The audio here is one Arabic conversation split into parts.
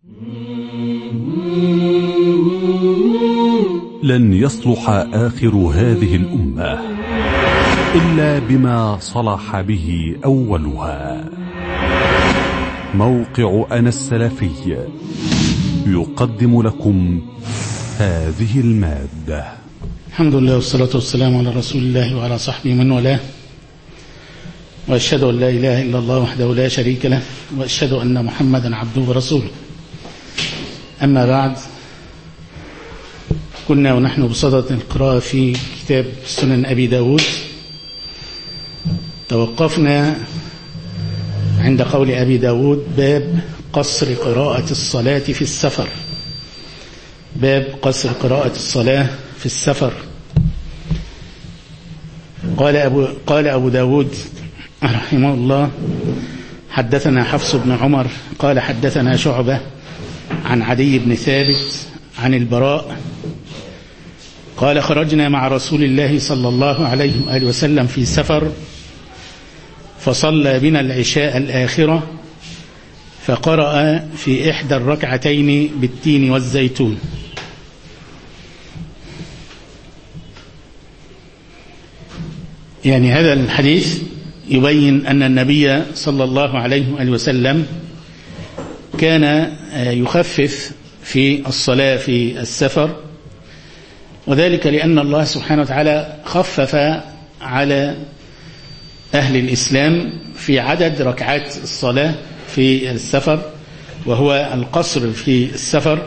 لن يصلح آخر هذه الأمة إلا بما صلح به أولها. موقع أنا السلفي يقدم لكم هذه المادة. الحمد لله والصلاة والسلام على رسول الله وعلى صحبه من والاه، وأشهد أن لا إله إلا الله وحده لا شريك له، وأشهد أن محمدا عبده ورسوله. أما بعد، كنا ونحن بصدد القراءة في كتاب سنن أبي داود. توقفنا عند قول أبي داود: باب قصر قراءة الصلاة في السفر. باب قصر قراءة الصلاة في السفر. قال أبو داود رحمه الله: حدثنا حفص بن عمر قال حدثنا شعبة عن عدي بن ثابت عن البراء قال: خرجنا مع رسول الله صلى الله عليه وآله وسلم في سفر، فصلى بنا العشاء الآخرة، فقرأ في إحدى الركعتين بالتين والزيتون. يعني هذا الحديث يبين أن النبي صلى الله عليه وآله وسلم كان يخفف في الصلاة في السفر، وذلك لأن الله سبحانه وتعالى خفف على أهل الإسلام في عدد ركعات الصلاة في السفر، وهو القصر في السفر،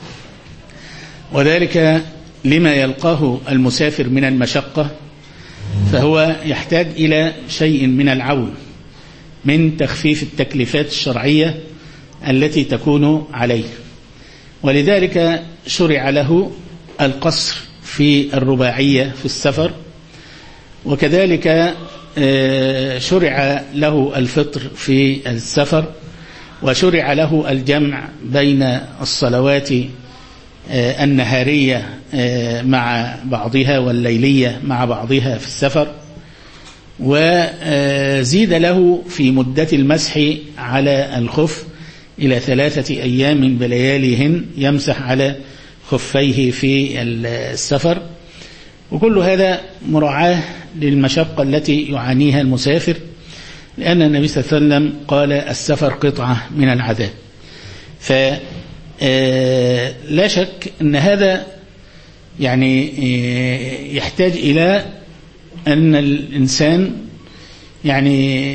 وذلك لما يلقاه المسافر من المشقة، فهو يحتاج إلى شيء من العون من تخفيف التكليفات الشرعية التي تكون عليه، ولذلك شرع له القصر في الرباعية في السفر، وكذلك شرع له الفطر في السفر، وشرع له الجمع بين الصلوات النهارية مع بعضها والليلية مع بعضها في السفر، وزيد له في مدة المسح على الخف إلى 3 أيام بلياليهن يمسح على خفيه في السفر. وكل هذا مراعاة للمشقة التي يعانيها المسافر، لأن النبي صلى الله عليه وسلم قال: السفر قطعة من العذاب. فلا شك أن هذا يعني يحتاج إلى أن الإنسان يعني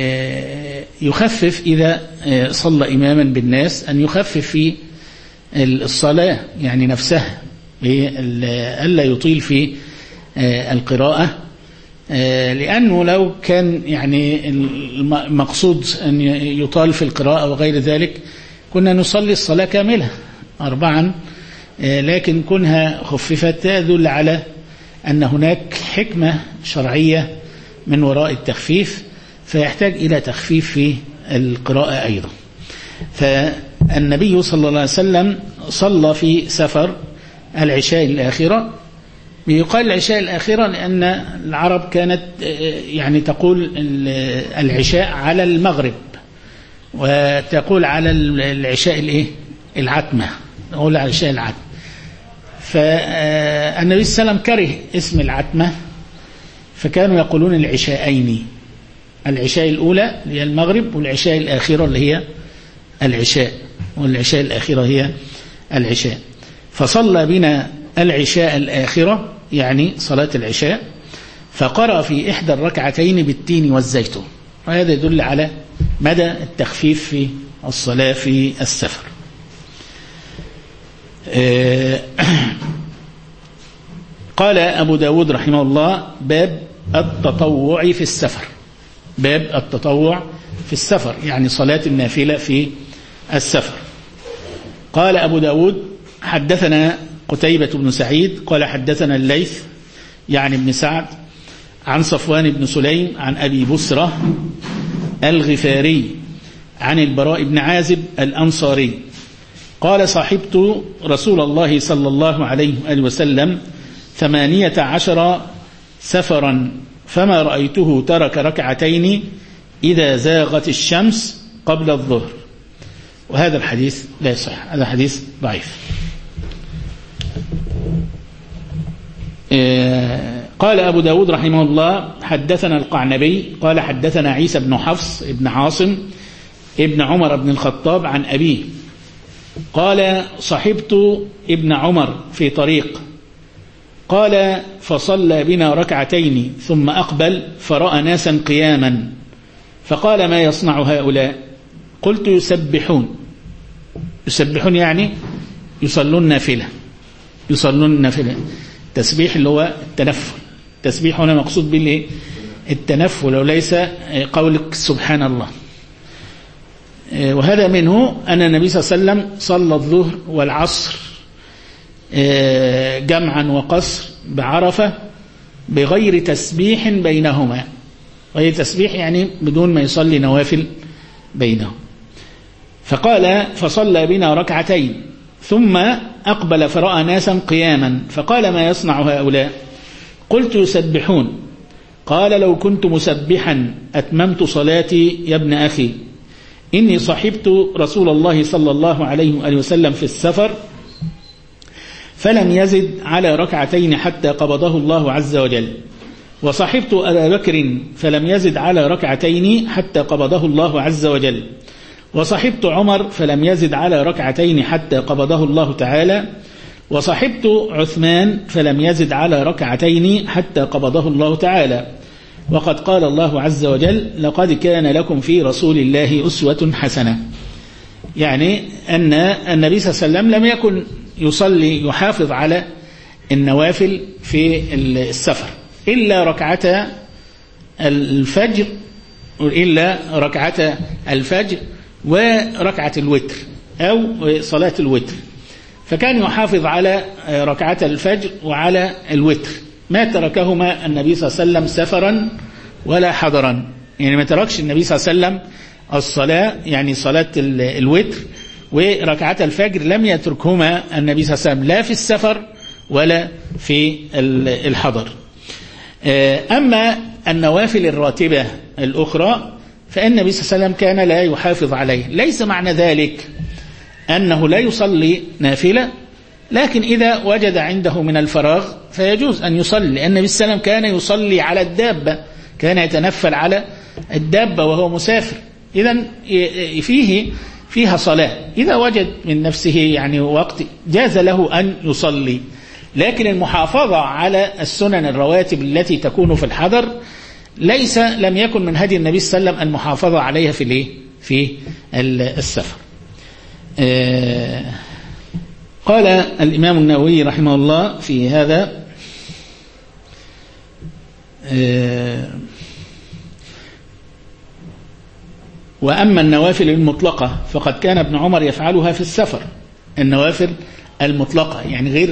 يخفف إذا صلى إماما بالناس، أن يخفف في الصلاة يعني نفسها، ألا يطيل في القراءة، لأنه لو كان يعني المقصود أن يطال في القراءة وغير ذلك كنا نصلي الصلاة كاملة 4، لكن كونها خففت تدل على أن هناك حكمة شرعية من وراء التخفيف، فيحتاج إلى تخفيف في القراءة أيضا. فالنبي صلى الله عليه وسلم صلى في سفر العشاء الآخرة. يقال العشاء الآخرة لأن العرب كانت يعني تقول العشاء على المغرب، وتقول على العشاء العتمة، نقول على العشاء العتمة. فالنبي صلى الله عليه وسلم كره اسم العتمة، فكانوا يقولون العشاءين: العشاء الأولى اللي هي المغرب، والعشاء الآخرة اللي هي العشاء، والعشاء الآخرة هي العشاء. فصلى بنا العشاء الآخرة يعني صلاة العشاء، فقرأ في إحدى الركعتين بالتين والزيتون، وهذا يدل على مدى التخفيف في الصلاة في السفر. قال أبو داود رحمه الله: باب التطوع في السفر. باب التطوع في السفر يعني صلاة النافلة في السفر. قال أبو داود: حدثنا قتيبة بن سعيد قال حدثنا الليث يعني بن سعد عن صفوان بن سليم عن أبي بسرة الغفاري عن البراء بن عازب الأنصاري قال: صاحبت رسول الله صلى الله عليه وآله وسلم 18 سفرا، فما رأيته ترك ركعتين إذا زاغت الشمس قبل الظهر، وهذا الحديث لا يصح، هذا حديث ضعيف. قال أبو داود رحمه الله حدثنا القعنبي قال حدثنا عيسى بن حفص بن عاصم ابن عمر بن الخطاب عن أبيه قال صحبت ابن عمر في طريق قال فصلى بنا ركعتين ثم أقبل فرأى ناسا قياما فقال ما يصنع هؤلاء؟ قلت يسبحون. يسبحون يعني يصلون نافلة. يصلون نافلة. تسبيح اللي هو التنفل. التسبيح هنا مقصود به التنفل وليس قولك سبحان الله. وهذا منه أن النبي صلى الله عليه وسلم صلى الظهر والعصر جمعا وقصر بعرفة بغير تسبيح بينهما. غير تسبيح يعني بدون ما يصلي نوافل بينهم. فقال فصلى بنا ركعتين ثم أقبل فرأى ناسا قياما فقال ما يصنع هؤلاء؟ قلت يسبحون. قال لو كنت مسبحا أتممت صلاتي يا ابن أخي إني صحبت رسول الله صلى الله عليه وآله وسلم في السفر فلم يزد على ركعتين حتى قبضه الله عز وجل وصحبت أبا بكر فلم يزد على ركعتين حتى قبضه الله عز وجل وصحبت عمر فلم يزد على ركعتين حتى قبضه الله تعالى وصحبت عثمان فلم يزد على ركعتين حتى قبضه الله تعالى وقد قال الله عز وجل لقد كان لكم في رسول الله أسوة حسنة. يعني أن النبي صلى الله عليه وسلم لم يكن يصلي يحافظ على النوافل في السفر إلا ركعة الفجر وركعة الوتر أو صلاة الوتر. فكان يحافظ على ركعة الفجر وعلى الوتر ما تركهما النبي صلى الله عليه وسلم سفرا ولا حضرا. يعني ما تركش النبي صلى الله عليه وسلم الصلاة يعني صلاة الوتر وركعة الفجر لم يتركهما النبي صلى الله عليه وسلم لا في السفر ولا في الحضر. أما النوافل الراتبة الأخرى فإن النبي صلى الله عليه وسلم كان لا يحافظ عليه. ليس معنى ذلك أنه لا يصلي نافلة لكن إذا وجد عنده من الفراغ فيجوز أن يصلي لأن النبي صلى الله عليه وسلم كان يصلي على الدابة كان يتنفل على الدابة وهو مسافر. إذن فيها صلاة إذا وجد من نفسه يعني وقت جاز له أن يصلي. لكن المحافظة على السنن الرواتب التي تكون في الحضر لم يكن من هدي النبي صلى الله عليه وسلم المحافظة عليها في السفر. قال الإمام النووي رحمه الله في هذا وأما النوافل المطلقة فقد كان ابن عمر يفعلها في السفر. النوافل المطلقة يعني غير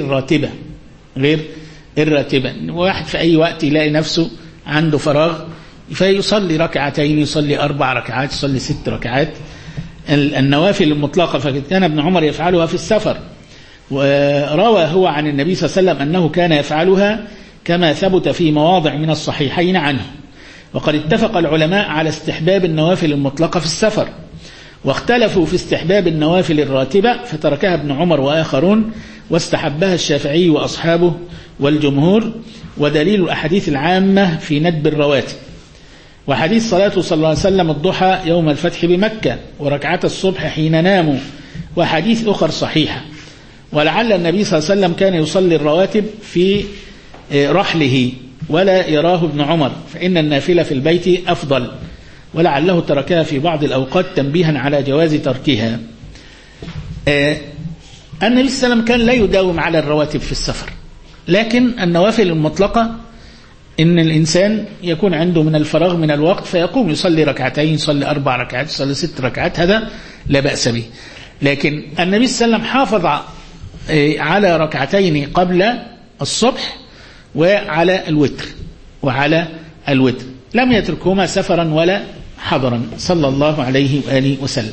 الراتبة واحد في أي وقت يلاقي نفسه عنده فراغ فيصلي ركعتين يصلي 4 ركعات يصلي 6 ركعات. النوافل المطلقة فقد كان ابن عمر يفعلها في السفر. وروى هو عن النبي صلى الله عليه وسلم أنه كان يفعلها كما ثبت في مواضع من الصحيحين عنه. وقد اتفق العلماء على استحباب النوافل المطلقة في السفر واختلفوا في استحباب النوافل الراتبة فتركها ابن عمر وآخرون واستحبها الشافعي وأصحابه والجمهور. ودليل الأحاديث العامة في ندب الرواتب وحديث صلاته صلى الله عليه وسلم الضحى يوم الفتح بمكة وركعة الصبح حين ناموا وحديث أخر صحيحة. ولعل النبي صلى الله عليه وسلم كان يصلي الرواتب في رحله ولا يراه ابن عمر فإن النافلة في البيت أفضل ولعله تركها في بعض الأوقات تنبيها على جواز تركها. النبي صلى الله عليه وسلم كان لا يداوم على الرواتب في السفر لكن النوافل المطلقة إن الإنسان يكون عنده من الفراغ من الوقت فيقوم يصلي ركعتين يصلي 4 ركعات يصلي 6 ركعات هذا لا بأس به. لكن النبي صلى الله عليه وسلم حافظ على ركعتين قبل الصبح وعلى الوتر لم يتركهما سفرا ولا حضرا صلى الله عليه وآله وسلم.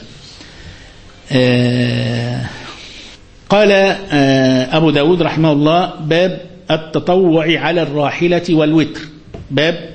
قال أبو داود رحمه الله باب التطوع على الراحلة والوتر. باب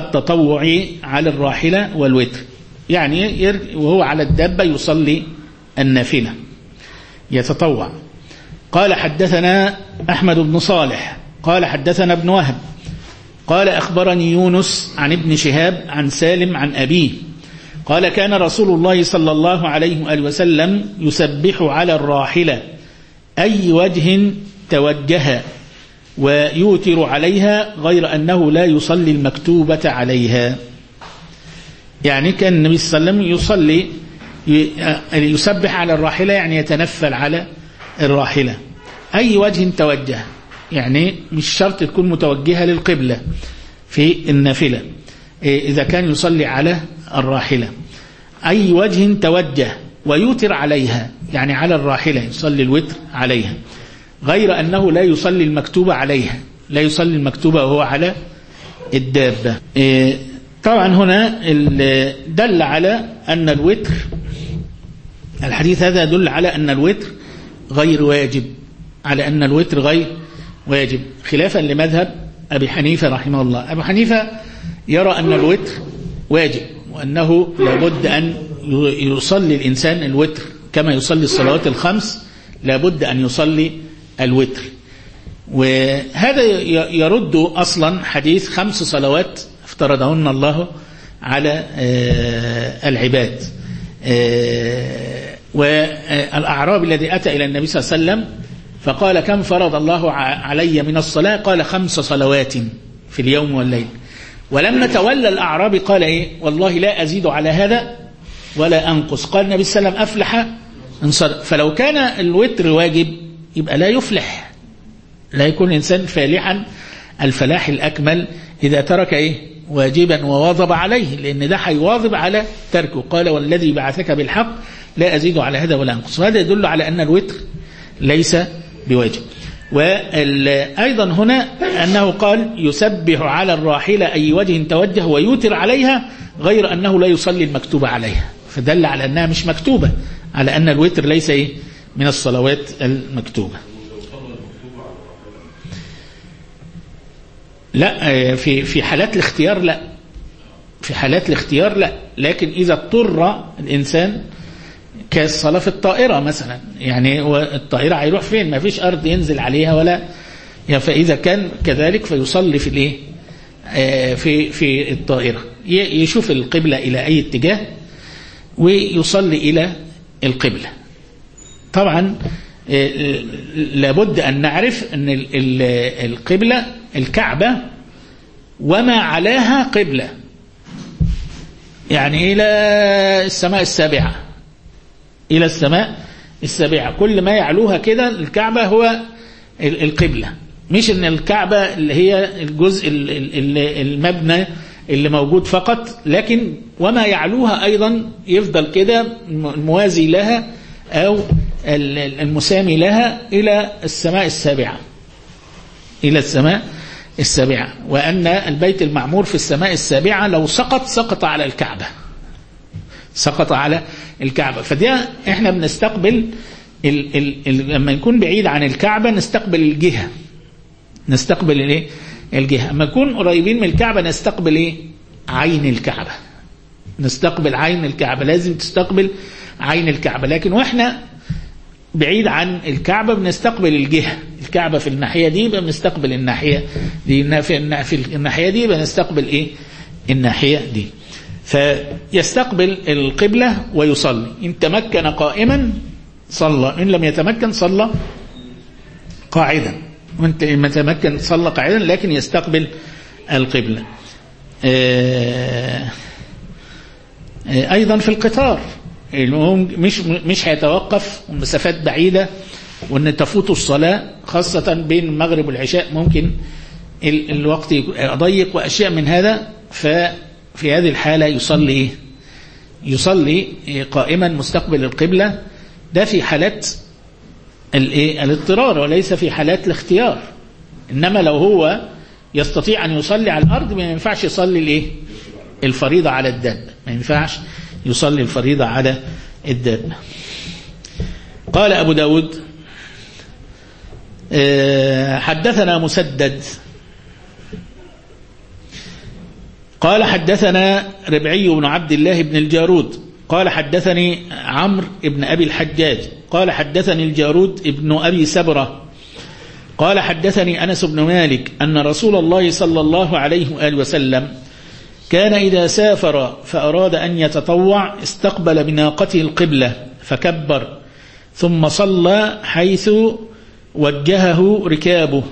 التطوع على الراحلة والوتر يعني وهو على الدابة يصلي النافلة يتطوع. قال حدثنا أحمد بن صالح قال حدثنا ابن وهب قال أخبرني يونس عن ابن شهاب عن سالم عن أبيه قال كان رسول الله صلى الله عليه وآله وسلم يسبح على الراحلة أي وجه توجه ويوتر عليها غير أنه لا يصلي المكتوبة عليها. يعني كان النبي صلى الله عليه وسلم يصلي يسبح على الراحلة، يعني يتنفل على الراحلة أي وجه توجه، يعني مش شرط تكون متوجهة للقبلة في النافلة إذا كان يصلي على الراحلة، أي وجه توجه ويوتر عليها، يعني على الراحلة يصلي الوتر عليها غير أنه لا يصلي المكتوبة عليها، لا يصلي المكتوبة وهو على الدابة. طبعا هنا دل على أن الوتر، الحديث هذا يدل على أن الوتر غير واجب، على أن الوتر غير واجب، خلافا لمذهب أبي حنيفة رحمه الله. أبو حنيفة يرى أن الوتر واجب، وأنه لابد أن يصلي الإنسان الوتر كما يصلي الصلوات الخمس، لابد أن يصلي الوتر. وهذا يرد أصلا حديث 5 صلوات افترضهن الله على العباد. والأعرابي الذي أتى إلى النبي صلى الله عليه وسلم فقال كم فرض الله علي من الصلاة؟ قال 5 صلوات في اليوم والليل. ولما تولى الأعرابي قال إيه؟ والله لا أزيد على هذا ولا أنقص. قال النبي صلى الله عليه وسلم أفلح انصرف. فلو كان الوتر واجب يبقى لا يفلح، لا يكون الإنسان فالحا الفلاح الأكمل إذا ترك إيه؟ واجبا وواظب عليه، لأن ده هيواظب على تركه. قال والذي بعثك بالحق لا أزيد على هذا ولا أنقص. وهذا يدل على أن الوتر ليس بواجب. وأيضا هنا أنه قال يسبح على الراحلة أي وجه توجه ويوتر عليها غير أنه لا يصلي المكتوبة عليها، فدل على أنها مش مكتوبة، على أن الوتر ليس إيه؟ من الصلوات المكتوبة. لا، في حالات الاختيار لا، في حالات الاختيار لا، لكن إذا اضطر الإنسان كالصلاة في الطائرة مثلا، يعني الطائرة هيروح فين؟ ما فيش أرض ينزل عليها ولا يعني، فإذا كان كذلك فيصلي في الإيه؟ في الطائرة، يشوف القبلة إلى أي اتجاه ويصلي إلى القبلة. طبعا لابد أن نعرف أن القبلة الكعبة وما علاها قبلة، يعني إلى السماء السابعة، إلى السماء السابعة، كل ما يعلوها كده الكعبة هو القبلة، مش أن الكعبة اللي هي الجزء المبنى اللي موجود فقط، لكن وما يعلوها أيضا يفضل كده الموازي لها أو المسامي لها إلى السماء السابعة، إلى السماء السابعة. وأن البيت المعمور في السماء السابعة لو سقط على الكعبة، سقط على الكعبة. فده احنا بنستقبل لما نكون بعيد عن الكعبة نستقبل الجهة، نستقبل الايه؟ الجهة. اما نكون قريبين من الكعبة نستقبل ايه؟ عين الكعبة، نستقبل عين الكعبة، لازم تستقبل عين الكعبة. لكن واحنا بعيد عن الكعبة بنستقبل الجهة، الكعبة في الناحية دي بنستقبل الناحية دي، في الناحية دي بنستقبل ايه؟ الناحية دي. فيستقبل القبلة ويصلي، إن تمكن قائما صلى، إن لم يتمكن صلى قاعدا، وانت إن تمكن صلى قاعدا، لكن يستقبل القبلة. أيضا في القطار مش هيتوقف مسافات بعيدة وأن تفوت الصلاة، خاصة بين المغرب والعشاء ممكن الوقت ضيق وأشياء من هذا. ففي هذه الحالة يصلي قائما مستقبل القبلة، ده في حالات الاضطرار وليس في حالات الاختيار. إنما لو هو يستطيع أن يصلي على الأرض ما ينفعش يصلي الفريضة على الدابة، ما ينفعش يصلي الفريضة على الدابة. قال أبو داود حدثنا مسدد قال حدثنا ربعي بن عبد الله بن الجارود قال حدثني عمرو بن أبي الحجاج قال حدثني الجارود ابن أبي سبرة قال حدثني أنس بن مالك أن رسول الله صلى الله عليه وآله وسلم كان إذا سافر فأراد أن يتطوع استقبل بناقته القبلة فكبر ثم صلى حيث وجهه ركابه.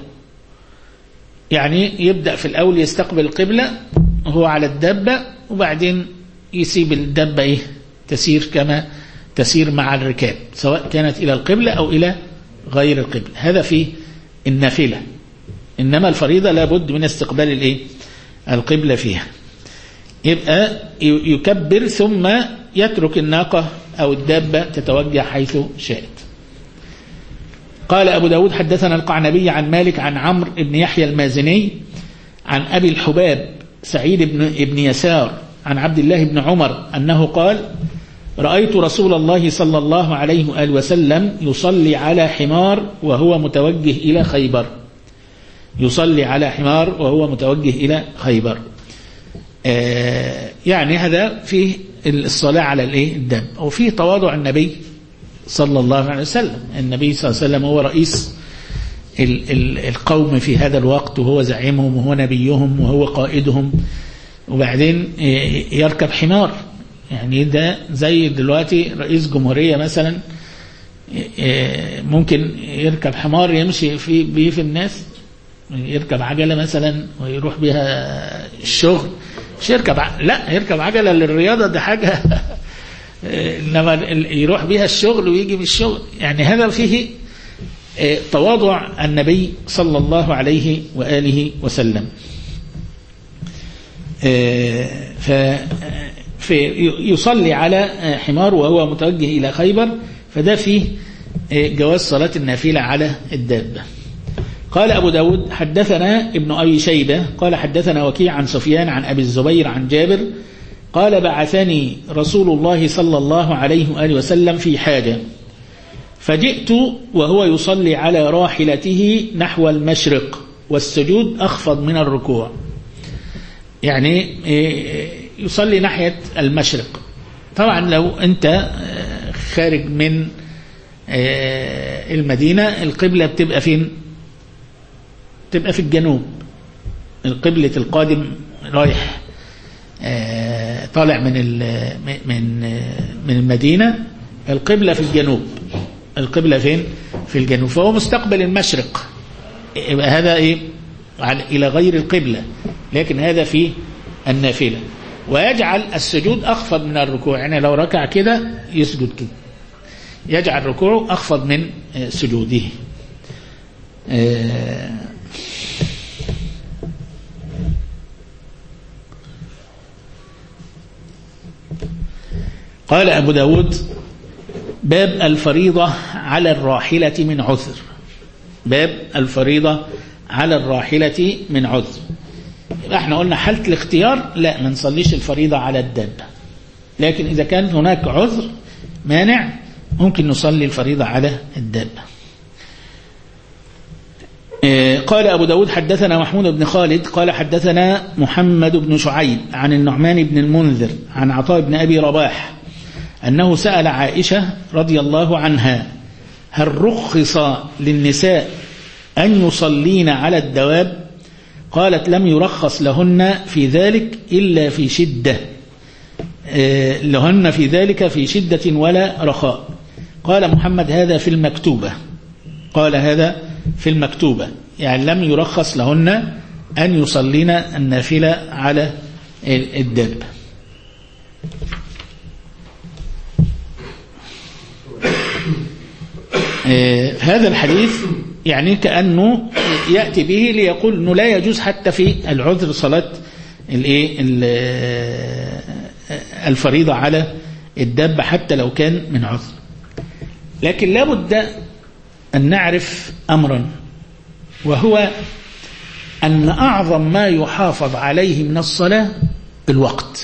يعني يبدأ في الأول يستقبل القبلة وهو على الدابة، وبعدين يسيب الدابة تسير كما تسير مع الركاب، سواء كانت إلى القبلة أو إلى غير القبلة. هذا في النافلة، إنما الفريضة لابد من استقبال القبلة فيها. يبقى يكبر ثم يترك الناقة أو الدابة تتوجه حيث شاءت. قال أبو داود حدثنا القعنبي عن مالك عن عمرو بن يحيى المازني عن أبي الحباب سعيد بن يسار عن عبد الله بن عمر أنه قال رأيت رسول الله صلى الله عليه وآله وسلم يصلي على حمار وهو متوجه إلى خيبر. يصلي على حمار وهو متوجه إلى خيبر. يعني هذا فيه الصلاة على الدم، وفيه تواضع النبي صلى الله عليه وسلم. النبي صلى الله عليه وسلم هو رئيس القوم في هذا الوقت، وهو زعيمهم وهو نبيهم وهو قائدهم، وبعدين يركب حمار. يعني ده زي دلوقتي رئيس جمهورية مثلا ممكن يركب حمار يمشي بيه في الناس، يركب عجلة مثلا ويروح بها الشغل، مش يركب عجلة للرياضة، ده حاجة إنما يروح بها الشغل ويجي من الشغل. يعني هذا فيه تواضع النبي صلى الله عليه وآله وسلم. يصلي على حمار وهو متوجه إلى خيبر، فده فيه جواز صلاة النافلة على الدابة. قال أبو داود حدثنا ابن أبي شيبة قال حدثنا وكيع عن سفيان عن أبي الزبير عن جابر قال بعثني رسول الله صلى الله عليه وآله وسلم في حاجة فجئت وهو يصلي على راحلته نحو المشرق والسجود أخفض من الركوع. يعني يصلي ناحية المشرق. طبعا لو أنت خارج من المدينة القبلة بتبقى فين؟ تبقى في الجنوب. القبلة القادم رايح طالع من المدينة، القبلة في الجنوب. القبلة فين؟ في الجنوب، فهو مستقبل المشرق. يبقى هذا إلى غير القبلة، لكن هذا في النافلة. ويجعل السجود أخفض من الركوع، يعني لو ركع كده يسجد كده، يجعل ركوعه أخفض من سجوده. قال أبو داود باب الفريضة على الراحلة من عذر. باب الفريضة على الراحلة من عذر. احنا قلنا حالة الاختيار لا، ما نصليش الفريضة على الدابة، لكن إذا كان هناك عذر مانع ممكن نصلي الفريضة على الدابة. قال أبو داود حدثنا محمود بن خالد قال حدثنا محمد بن شعيب عن النعمان بن المنذر عن عطاء بن أبي رباح أنه سأل عائشة رضي الله عنها هل رخص للنساء أن يصلين على الدواب؟ قالت لم يرخص لهن في ذلك إلا في شدة، لهن في ذلك في شدة ولا رخاء. قال محمد هذا في المكتوبة. قال هذا في المكتوبة، يعني لم يرخص لهن أن يصلين النافلة على الدابة. هذا الحديث يعني كأنه يأتي به ليقول أنه لا يجوز حتى في العذر صلاة الفريضة على الدابة حتى لو كان من عذر. لكن لابد أن نعرف أمرا، وهو أن أعظم ما يحافظ عليه من الصلاة الوقت.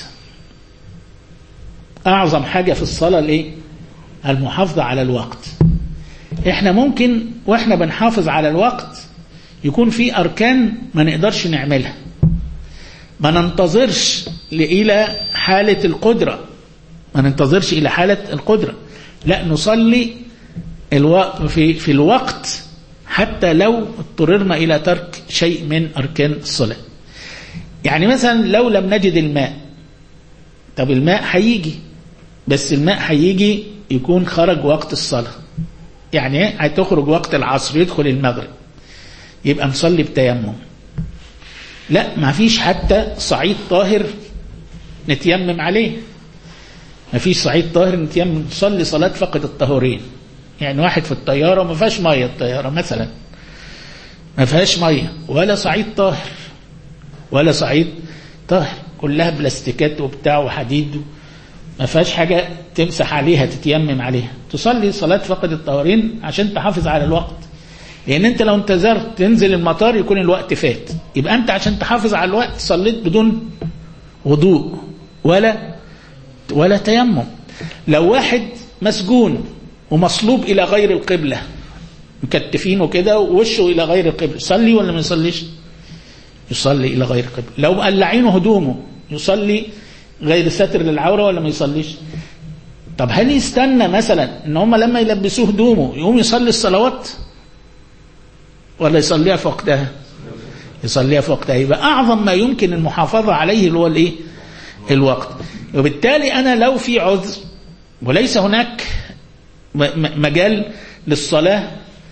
أعظم حاجة في الصلاة المحافظة على الوقت. احنا ممكن واحنا بنحافظ على الوقت يكون في أركان ما نقدرش نعملها، ما ننتظرش إلى حالة القدرة، ما ننتظرش إلى حالة القدرة، لا نصلي في الوقت حتى لو اضطررنا إلى ترك شيء من أركان الصلاة. يعني مثلا لو لم نجد الماء، طب الماء هيجي، بس الماء هيجي يكون خرج وقت الصلاة، يعني هتخرج وقت العصر يدخل المغرب، يبقى نصلي بتيمم. لا، ما فيش حتى صعيد طاهر نتيمم عليه، ما فيش صعيد طاهر نتيمم، نصلي صلاة فقد الطهورين. يعني واحد في الطيارة ما فيهاش مية، الطيارة مثلا ما فيهاش مية ولا صعيد طاهر ولا صعيد طاهر، كلها بلاستيكات وبتاع وحديد، ما فيهاش حاجة تمسح عليها تتيمم عليها، تصلي صلاة فقد الطهورين عشان تحافظ على الوقت. لأن أنت لو انتظرت تنزل المطار يكون الوقت فات، يبقى أنت عشان تحافظ على الوقت صليت بدون وضوء ولا تيمم. لو واحد مسجون ومصلوب إلى غير القبلة، مكتفينه كده ووشه إلى غير القبلة، يصلي ولا ما يصليش؟ يصلي إلى غير القبلة. لو قلعينه هدومه، يصلي غير ساتر للعورة ولا ما يصليش؟ طب هل يستنى مثلا ان هم لما يلبسوه هدومه يقوم يصلي الصلوات ولا يصليها في وقتها؟ يصليها في وقتها. يبقى أعظم ما يمكن المحافظة عليه اللي هو الايه؟ الوقت. وبالتالي أنا لو في عذر وليس هناك مجال للصلاة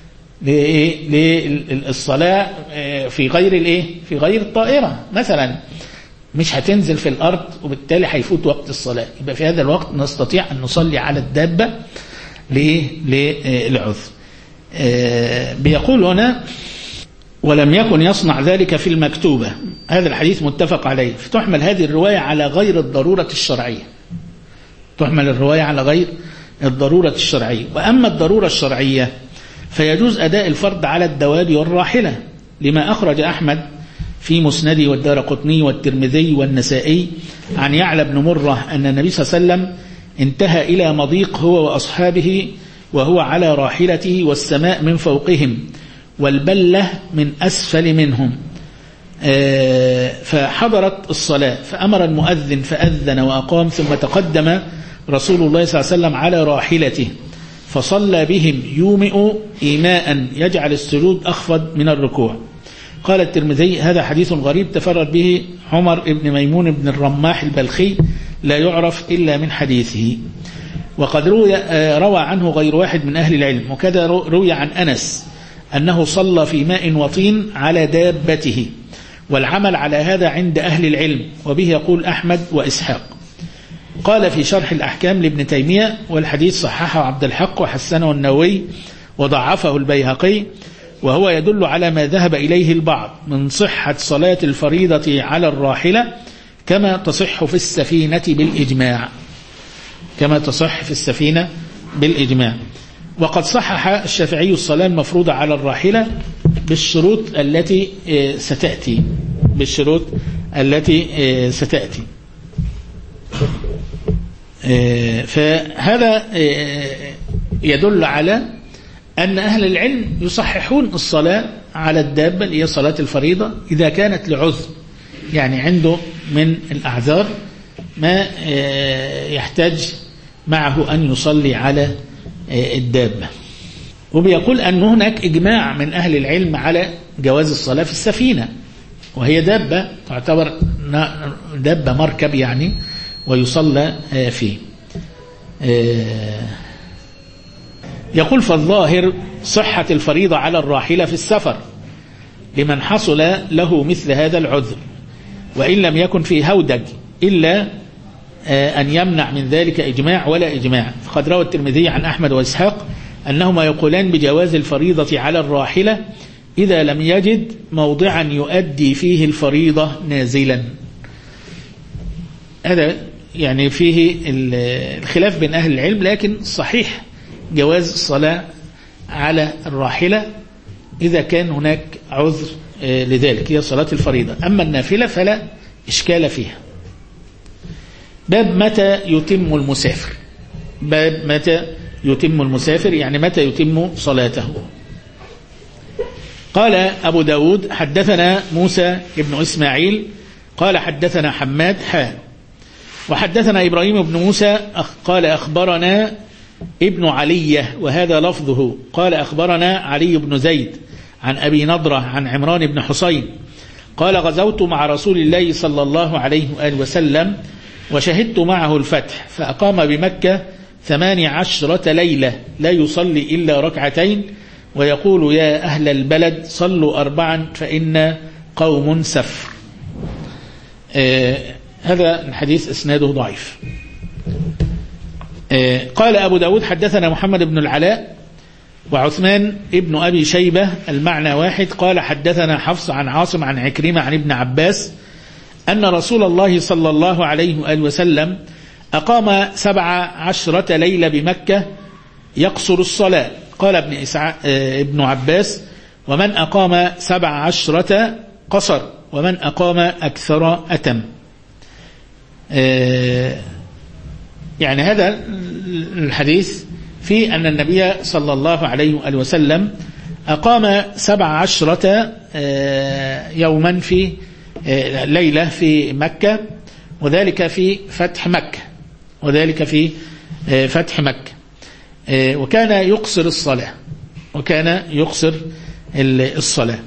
للصلاة في غير الايه؟ في غير الطائرة مثلا، مش هتنزل في الأرض وبالتالي هيفوت وقت الصلاة، يبقى في هذا الوقت نستطيع أن نصلي على الدابة للعذر. بيقول هنا ولم يكن يصنع ذلك في المكتوبة. هذا الحديث متفق عليه. فتحمل هذه الرواية على غير الضرورة الشرعية، تحمل الرواية على غير الضرورة الشرعية. وأما الضرورة الشرعية فيجوز أداء الفرض على الدواب والراحلة، لما أخرج أحمد في مسنده والدارقطني والترمذي والنسائي عن يعلى بن مرة أن النبي صلى الله عليه وسلم انتهى إلى مضيق هو وأصحابه وهو على راحلته، والسماء من فوقهم والبلة من أسفل منهم، فحضرت الصلاة فأمر المؤذن فأذن وأقام، ثم تقدم رسول الله صلى الله عليه وسلم على راحلته فصلى بهم يومئ إيماء يجعل السجود أخفض من الركوع. قال الترمذي هذا حديث غريب تفرد به عمر بن ميمون بن الرماح البلخي، لا يعرف إلا من حديثه. وقد روى عنه غير واحد من أهل العلم، وكذا روي عن أنس أنه صلى في ماء وطين على دابته، والعمل على هذا عند أهل العلم، وبه يقول أحمد وإسحاق. قال في شرح الأحكام لابن تيمية والحديث صححه عبد الحق وحسنه النووي وضعفه البيهقي، وهو يدل على ما ذهب إليه البعض من صحة صلاة الفريضة على الراحلة كما تصح في السفينة بالإجماع، كما تصح في السفينة بالإجماع. وقد صحح الشافعي الصلاة المفروضة على الراحلة بالشروط التي ستأتي، بالشروط التي ستأتي. فهذا يدل على أن أهل العلم يصححون الصلاة على الدابة اللي هي صلاة الفريضة إذا كانت لعذر، يعني عنده من الأعذار ما يحتاج معه أن يصلي على الدابة. وبيقول أن هناك إجماع من أهل العلم على جواز الصلاة في السفينة، وهي دابة تعتبر دابة مركب يعني، ويصلى فيه. يقول فالظاهر صحة الفريضة على الراحلة في السفر لمن حصل له مثل هذا العذر، وإن لم يكن في هودج إلا أن يمنع من ذلك إجماع ولا إجماع. فقد روى الترمذي عن أحمد وإسحاق أنهما يقولان بجواز الفريضة على الراحلة إذا لم يجد موضعا يؤدي فيه الفريضة نازلا. هذا يعني فيه الخلاف بين أهل العلم، لكن صحيح جواز الصلاة على الراحلة إذا كان هناك عذر لذلك، هي صلاة الفريضة. أما النافلة فلا إشكال فيها. باب متى يتم المسافر. باب متى يتم المسافر، يعني متى يتم صلاته. قال أبو داود حدثنا موسى ابن إسماعيل قال حدثنا حماد وحدثنا إبراهيم بن موسى قال أخبرنا ابن علي وهذا لفظه قال أخبرنا علي بن زيد عن أبي نضرة عن عمران بن حسين قال غزوت مع رسول الله صلى الله عليه وآله وسلم وشهدت معه الفتح فأقام بمكة 18 ليلة لا يصلي إلا ركعتين ويقول يا أهل البلد صلوا 4 فإن قوم سفر. هذا الحديث إسناده ضعيف. قال أبو داود حدثنا محمد بن العلاء وعثمان ابن أبي شيبة المعنى واحد. قال حدثنا حفص عن عاصم عن عكرمة عن ابن عباس أن رسول الله صلى الله عليه وآله وسلم أقام 17 ليلة بمكة يقصر الصلاة. قال ابن عباس ومن أقام 17 قصر ومن أقام أكثر أتم. يعني هذا الحديث في أن النبي صلى الله عليه وآله وسلم أقام 17 يوما في ليلة في مكة وذلك في فتح مكة وكان يقصر الصلاة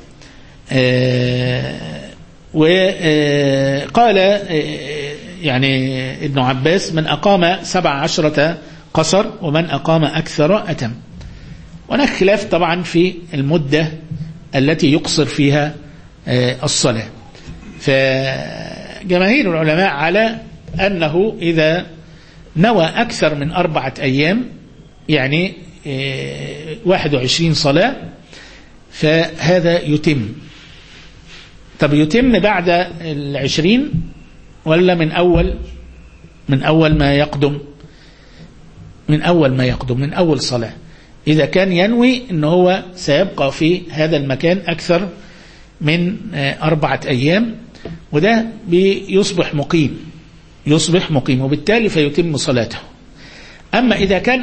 وقال يعني ابن عباس من أقام 17 قصر ومن أقام أكثر أتم. هناك خلاف طبعا في المدة التي يقصر فيها الصلاة. فجماهير العلماء على أنه إذا نوى أكثر من 4 أيام يعني 21 صلاة فهذا يتم. طب يتم بعد 20 ولا من أول ما يقدم؟ من أول صلاة. إذا كان ينوي أنه هو سيبقى في هذا المكان أكثر من 4 أيام وده بيصبح مقيم وبالتالي فيتم صلاته. أما إذا كان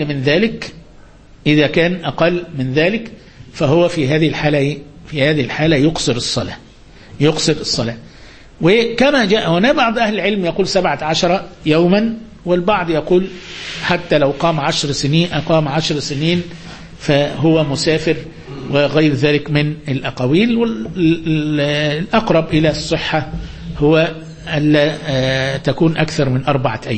أقل من ذلك فهو في هذه الحالة يقصر الصلاة. وكما جاء هنا بعض أهل العلم يقول 17 يوما والبعض يقول حتى لو أقام 10 سنين فهو مسافر وغير ذلك من الأقاويل. والأقرب إلى الصحة هو ألا تكون أكثر من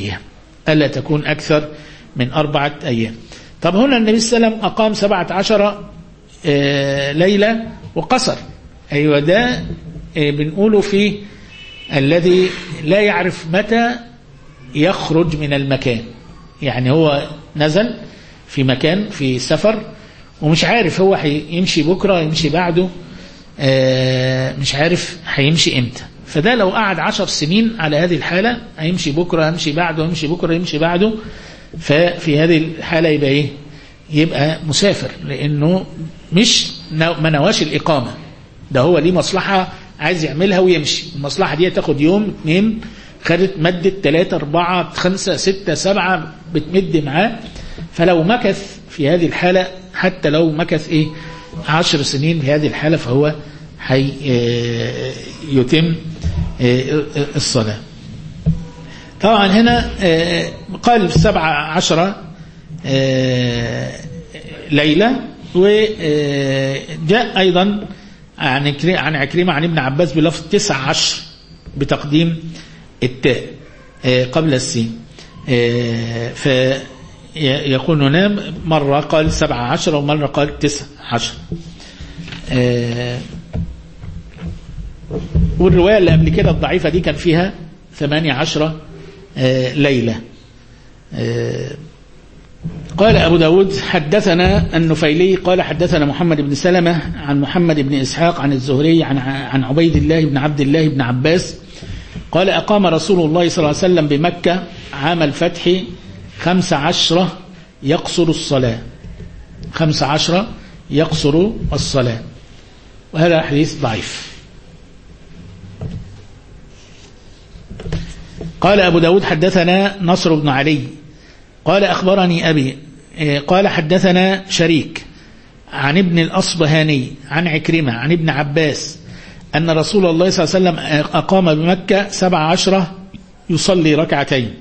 4 أيام. طب هنا النبي صلى الله عليه وسلم أقام 17 ليلة وقصر. أيوة ده بنقوله فيه الذي لا يعرف متى يخرج من المكان. يعني هو نزل في مكان في سفر ومش عارف هو هيمشي بكرة يمشي بعده مش عارف هيمشي امتى. فده لو قعد 10 سنين على هذه الحالة هيمشي بكرة يمشي بعده يمشي بكرة يمشي بعده. ففي هذه الحالة يبقى مسافر لأنه مش ما نواش الإقامة. ده هو ليه مصلحة عايز يعملها ويمشي. المصلحة دي تاخد يوم 2 خدت مدة 3 4 5 6 7 بتمد معاه. فلو مكث في هذه الحالة حتى لو مكث 10 سنين في هذه الحالة فهو يتم الصلاة. طبعا هنا قال 17 ليلة. وجاء أيضا عن عكرمة عن ابن عباس بلفظ 19 بتقديم التاء قبل السين. فيقول هنا مرة قال 17 ومرة قال 19. والرواية اللي قبل كده الضعيفة دي كان فيها 18 ليلة. قال أبو داود حدثنا النفيلي قال حدثنا محمد بن سلمة عن محمد بن إسحاق عن الزهري عن عبيد الله بن عبد الله بن عباس قال أقام رسول الله صلى الله عليه وسلم بمكة عام الفتح 15 يقصر الصلاة. وهذا حديث ضعيف. قال أبو داود حدثنا نصر بن علي قال أخبرني أبي قال حدثنا شريك عن ابن الأصبهاني عن عكرمة عن ابن عباس أن رسول الله صلى الله عليه وسلم أقام بمكة 17 يصلي ركعتين،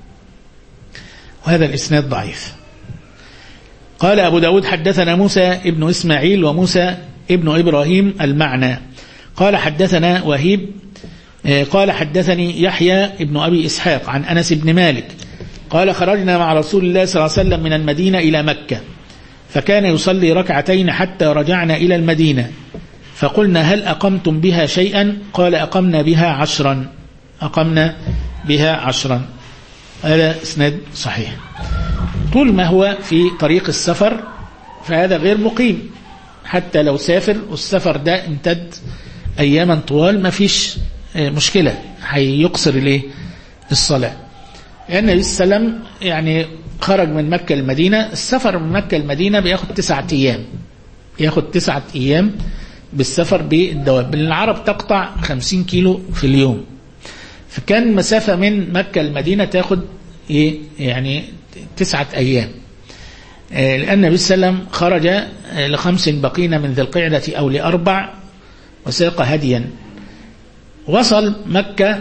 وهذا الإسناد ضعيف. قال أبو داود حدثنا موسى ابن إسماعيل وموسى ابن إبراهيم المعنى. قال حدثنا وهيب قال حدثني يحيى ابن أبي إسحاق عن أنس بن مالك قال خرجنا مع رسول الله صلى الله عليه وسلم من المدينة إلى مكة، فكان يصلي ركعتين حتى رجعنا إلى المدينة، فقلنا هل أقمتم بها شيئا؟ قال أقمنا بها 10. أقمنا بها 10. هذا إسناد صحيح. طول ما هو في طريق السفر فهذا غير مقيم، حتى لو سافر والسفر ده امتد أياما طوال ما فيش مشكلة، هيقصر الصلاة. لأن النبي صلى الله عليه وسلم يعني خرج من مكة المدينة، السفر من مكة المدينة بياخد 9 أيام، ياخد 9 أيام بالسفر بالدواب. العرب تقطع 50 كيلو في اليوم، فكان مسافة من مكة المدينة تاخد يعني 9 أيام. لأن النبي صلى الله عليه وسلم خرج ل5 بقين من ذي القعدة أو ل4 وساق هديا، وصل مكة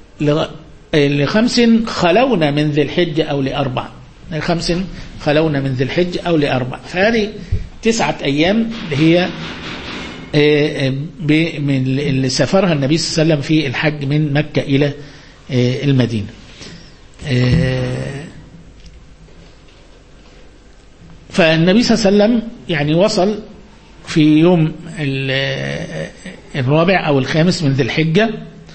ل5 خلونا من ذي الحجة أو ل4، 5 خلونا من ذي الحجة أو ل4، فهذه 9 أيام هي من اللي سافرها النبي صلى الله عليه وسلم في الحج من مكة إلى المدينة. فالنبي صلى الله عليه وسلم يعني وصل في يوم 4 أو 5 من ذي الحجة،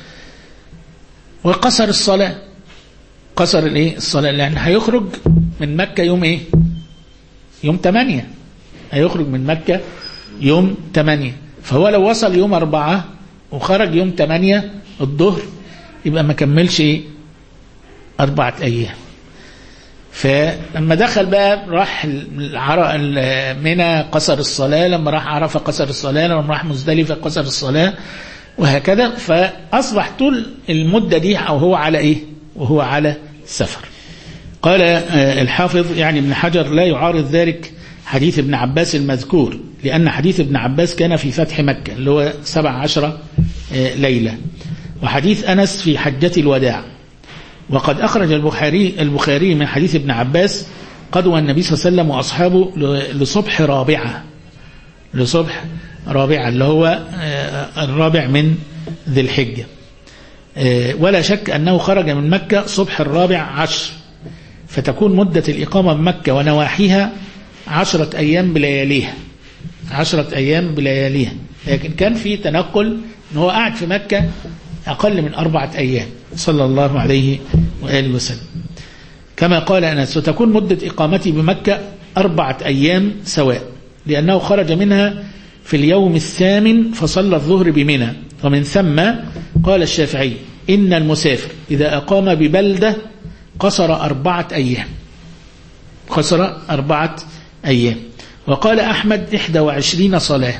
وقصر الصلاة، قصر الصلاة، لأن هيخرج من مكة يوم يوم 8، هيخرج من مكة يوم 8، فهو لو وصل يوم 4 وخرج يوم 8 الظهر يبقى ما كملش 4 أيام. فلما دخل بقى راح منى قصر الصلاة، لما راح عرفة قصر الصلاة، لما راح مزدلفة قصر الصلاة، وهكذا. فأصبح طول المدة دي أو هو على وهو على السفر. قال الحافظ يعني ابن حجر لا يعارض ذلك حديث ابن عباس المذكور، لأن حديث ابن عباس كان في فتح مكة اللي هو 17 ليلة، وحديث أنس في حجة الوداع. وقد أخرج البخاري من حديث ابن عباس قدوى النبي صلى الله عليه وسلم وأصحابه لصبح رابعة، لصبح رابعة اللي هو 4 من ذي الحجة. ولا شك أنه خرج من مكة صبح 14، فتكون مدة الإقامة بمكة ونواحيها 10 أيام بلياليها، 10 أيام بلياليها. لكن كان في تنقل أنه قاعد في مكة أقل من 4 أيام صلى الله عليه وآله وسلم، كما قال أنس وتكون مدة إقامتي بمكة 4 أيام سواء، لأنه خرج منها في اليوم 8 فصلى الظهر بمنى. ومن ثم قال الشافعي إن المسافر إذا أقام ببلدة قصر 4 أيام، قصر 4 أيام. وقال أحمد 21 صلاة،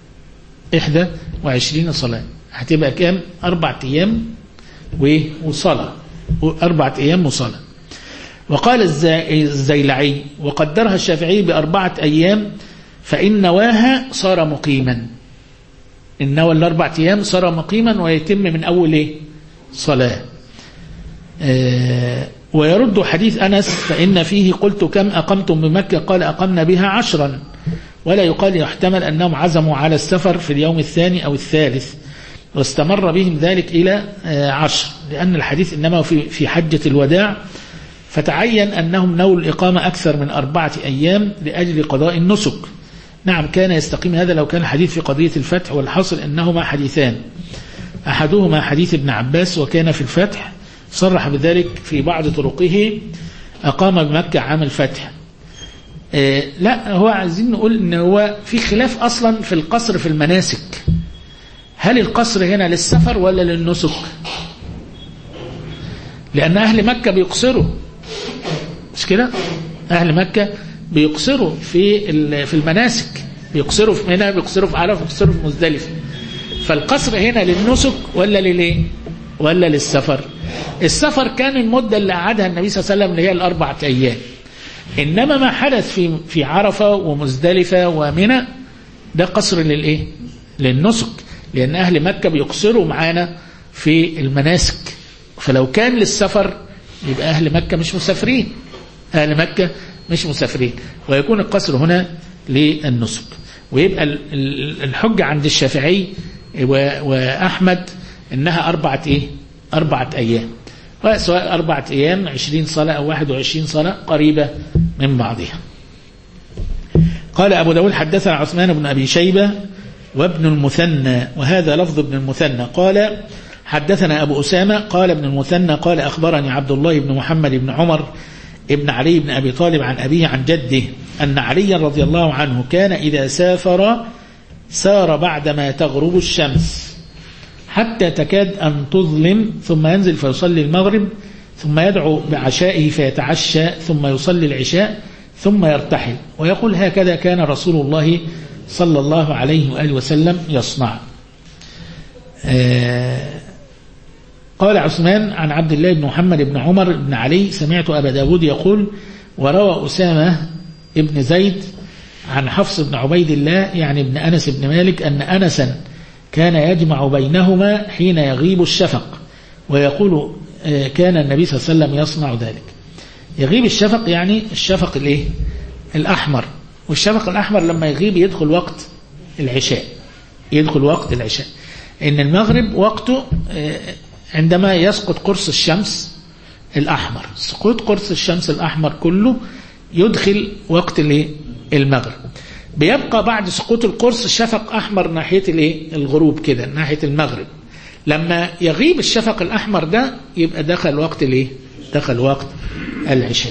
21 صلاة هتبقى كام؟ 4 أيام وصلاة، 4 أيام وصلاة. وقال الزيلعي وقدرها الشافعي ب4 أيام، فإن نواها صار مقيما، إن نوى 4 أيام صار مقيما ويتم من أول صلاة. ويرد حديث أنس فإن فيه قلت كم أقمتم بمكة؟ قال أقمنا بها 10. ولا يقال يحتمل أنهم عزموا على السفر في اليوم 2 أو 3 واستمر بهم ذلك إلى 10، لأن الحديث إنما في حجة الوداع، فتعين أنهم نولوا الإقامة أكثر من 4 أيام لأجل قضاء النسك. نعم كان يستقيم هذا لو كان الحديث في قضية الفتح، والحاصل أنهما حديثان، أحدهما حديث ابن عباس وكان في الفتح صرح بذلك في بعض طرقه أقام بمكة عام الفتح. لا هو عايزين نقول إن هو في خلاف أصلا في القصر في المناسك، هل القصر هنا للسفر ولا للنسك؟ لأن أهل مكة بيقصروا، مش كده؟ أهل مكة بيقصروا في المناسك، بيقصروا في منى، بيقصروا في عرفة، بيقصروا في مزدلفة. فالقصر هنا للنسك ولا للإيه؟ ولا للسفر؟ السفر كان المدة اللي قعدها النبي صلى الله عليه وسلم اللي هي 4 أيام، إنما ما حدث في عرفة ومزدلفة ومنى ده قصر للإيه؟ للنسك، لأن أهل مكة بيقصروا معانا في المناسك، فلو كان للسفر يبقى أهل مكة مش مسافرين، أهل مكة مش مسافرين، ويكون القصر هنا للنسك. ويبقى الحجة عند الشافعي وأحمد إنها 4 أيام، وسواء 4 أيام 20 صلاة أو 21 صلاة قريبة من بعضها. قال أبو داود حدثنا عثمان بن أبي شيبة وابن المثنى، وهذا لفظ ابن المثنى، قال حدثنا أبو أسامة قال ابن المثنى قال أخبرني عبد الله بن محمد بن عمر ابن علي بن أبي طالب عن أبيه عن جده أن علي رضي الله عنه كان إذا سافر سار بعدما تغرب الشمس حتى تكاد أن تظلم، ثم ينزل فيصلي المغرب، ثم يدعو بعشائه فيتعشى، ثم يصلي العشاء، ثم يرتحل، ويقول هكذا كان رسول الله صلى الله عليه وآله وسلم يصنع. قال عثمان عن عبد الله بن محمد بن عمر بن علي سمعت أبا داود يقول وروى أسامة ابن زيد عن حفص بن عبيد الله يعني ابن أنس بن مالك أن أنسا كان يجمع بينهما حين يغيب الشفق، ويقول كان النبي صلى الله عليه وسلم يصنع ذلك. يغيب الشفق يعني الشفق الأحمر، والشفق الأحمر لما يغيب يدخل وقت العشاء، يدخل وقت العشاء. إن المغرب وقته عندما يسقط قرص الشمس الأحمر، سقوط قرص الشمس الأحمر كله يدخل وقت المغرب. بيبقى بعد سقوط القرص شفق أحمر ناحية الغروب كده ناحية المغرب. لما يغيب الشفق الأحمر ده يبقى دخل وقت دخل وقت العشاء.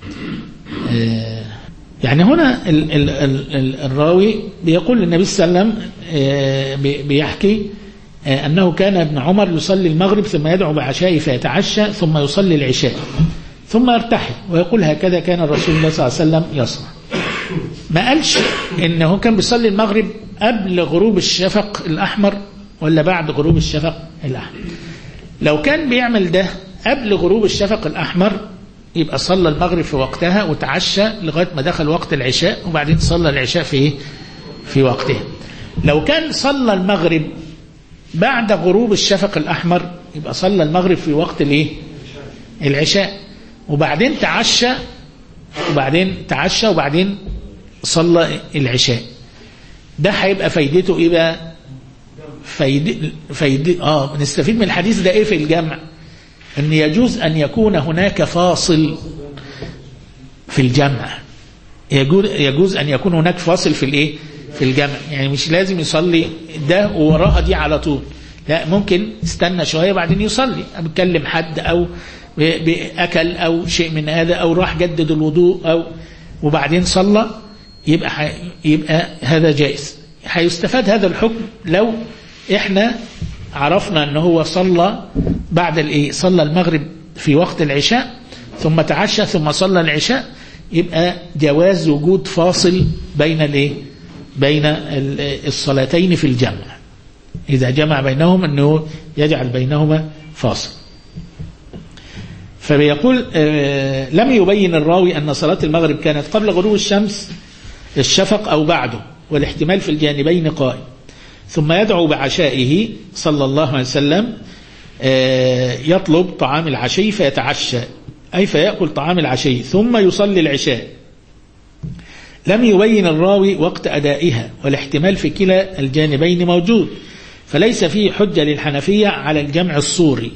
يعني هنا الراوي بيقول النبي صلى الله عليه وسلم بيحكي أنه كان ابن عمر يصلي المغرب ثم يدعو بعشائه فيتعشى ثم يصلي العشاء ثم يرتحل، ويقول هكذا كان الرسول الله صلى الله عليه وسلم يصنع. ما قالش إنه كان بيصلي المغرب قبل غروب الشفق الأحمر ولا بعد غروب الشفق الأحمر. لو كان بيعمل ده قبل غروب الشفق الأحمر يبقى صلى المغرب في وقتها وتعشى لغاية ما دخل وقت العشاء، وبعدين صلى العشاء في وقتها. لو كان صلى المغرب بعد غروب الشفق الأحمر يبقى صلى المغرب في وقت العشاء، وبعدين تعشى وبعدين صلى العشاء. ده هيبقى فايدته ايه بقى؟ نستفيد من الحديث ده ايه في الجمع؟ ان يجوز ان يكون هناك فاصل في الجمع، يجوز ان يكون هناك فاصل في الجمع. يعني مش لازم يصلي ده ووراها دي على طول، لا، ممكن استنى شوية بعدين يصلي، بيكلم حد او بأكل او شيء من هذا او راح جدد الوضوء وبعدين صلى، يبقى هذا جائز. هيستفاد هذا الحكم لو احنا عرفنا ان هو صلى بعد صلى المغرب في وقت العشاء ثم تعشى ثم صلى العشاء، يبقى جواز وجود فاصل بين الصلاتين في الجمع. إذا جمع بينهم أنه يجعل بينهما فاصل. فبيقول لم يبين الراوي أن صلاة المغرب كانت قبل غروب الشفق أو بعده، والاحتمال في الجانبين قائم. ثم يدعو بعشائه صلى الله عليه وسلم يطلب طعام العشي فيتعشى، أي فيأكل طعام العشي ثم يصلي العشاء. لم يبين الراوي وقت أدائها، والاحتمال في كلا الجانبين موجود، فليس فيه حجة للحنفية على الجمع الصوري.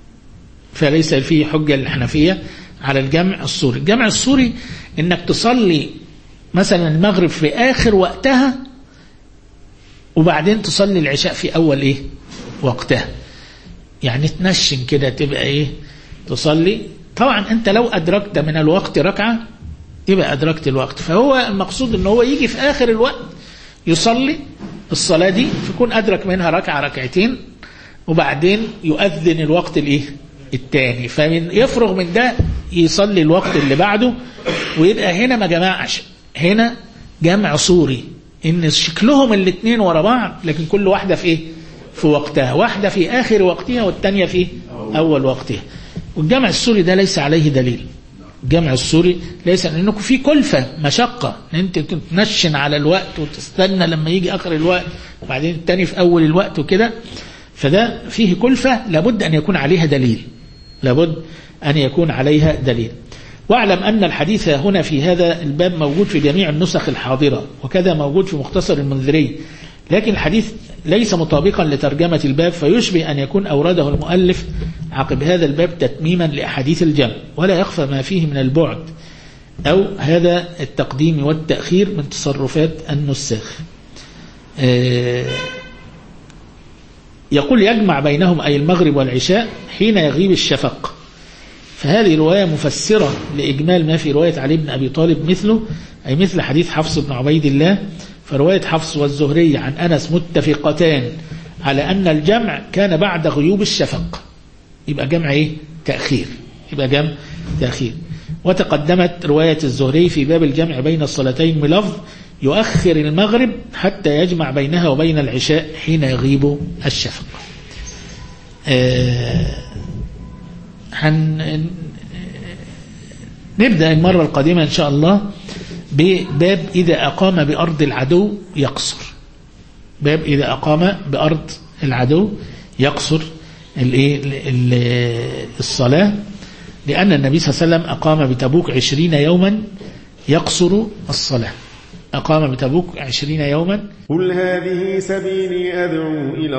الجمع الصوري إنك تصلي مثلا المغرب في آخر وقتها وبعدين تصلي العشاء في أول وقتها، يعني تنشن كده تبقى تصلي. طبعا أنت لو أدركت من الوقت ركعة يبقى أدركت الوقت، فهو المقصود أنه هو يجي في آخر الوقت يصلي الصلاة دي، فيكون أدرك منها ركعة ركعتين، وبعدين يؤذن الوقت الثاني، فمن يفرغ من ده يصلي الوقت اللي بعده، ويبقى هنا ما جمعش، هنا جمع صوري، إن شكلهم الاثنين ورا بعض لكن كل واحدة في وقتها، واحدة في آخر وقتها والثانية في أول وقتها. والجمع الصوري ده ليس عليه دليل. الجمع الصوري ليس، لأنه في كلفة مشقة، أنت تنشن على الوقت وتستنى لما يجي آخر الوقت وبعدين الثاني في أول الوقت وكده، فده فيه كلفة لابد أن يكون عليها دليل. لابد أن يكون عليها دليل. واعلم أن الحديث هنا في هذا الباب موجود في جميع النسخ الحاضرة، وكذا موجود في مختصر المنذري، لكن الحديث ليس مطابقا لترجمة الباب، فيشبه أن يكون أورده المؤلف عقب هذا الباب تتميما لأحاديث الجمع، ولا يخفى ما فيه من البعد أو هذا التقديم والتأخير من تصرفات النساخ. يقول يجمع بينهم أي المغرب والعشاء حين يغيب الشفق، فهذه رواية مفسرة لإجمال ما في رواية علي بن أبي طالب مثله، أي مثل حديث حفص بن عبيد الله. فرواية حفص والزهري عن أنس متفقتان على أن الجمع كان بعد غيوب الشفق، يبقى جمع إيه؟ تأخير، يبقى جمع تأخير. وتقدمت رواية الزهري في باب الجمع بين الصلاتين بلفظ يؤخر المغرب حتى يجمع بينها وبين العشاء حين يغيب الشفق. نبدأ المرة القادمة إن شاء الله بباب إذا أقام بأرض العدو يقصر. باب إذا أقام بأرض العدو يقصر الصلاة، لأن النبي صلى الله عليه وسلم أقام بتبوك 20 يوما يقصر الصلاة. أقام بتبوك 20 يوما. قل هذه سبيلي أدعو إلى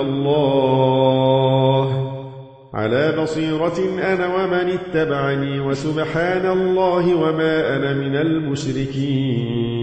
الله على بصيرة أنا ومن اتبعني وسبحان الله وما أنا من المشركين.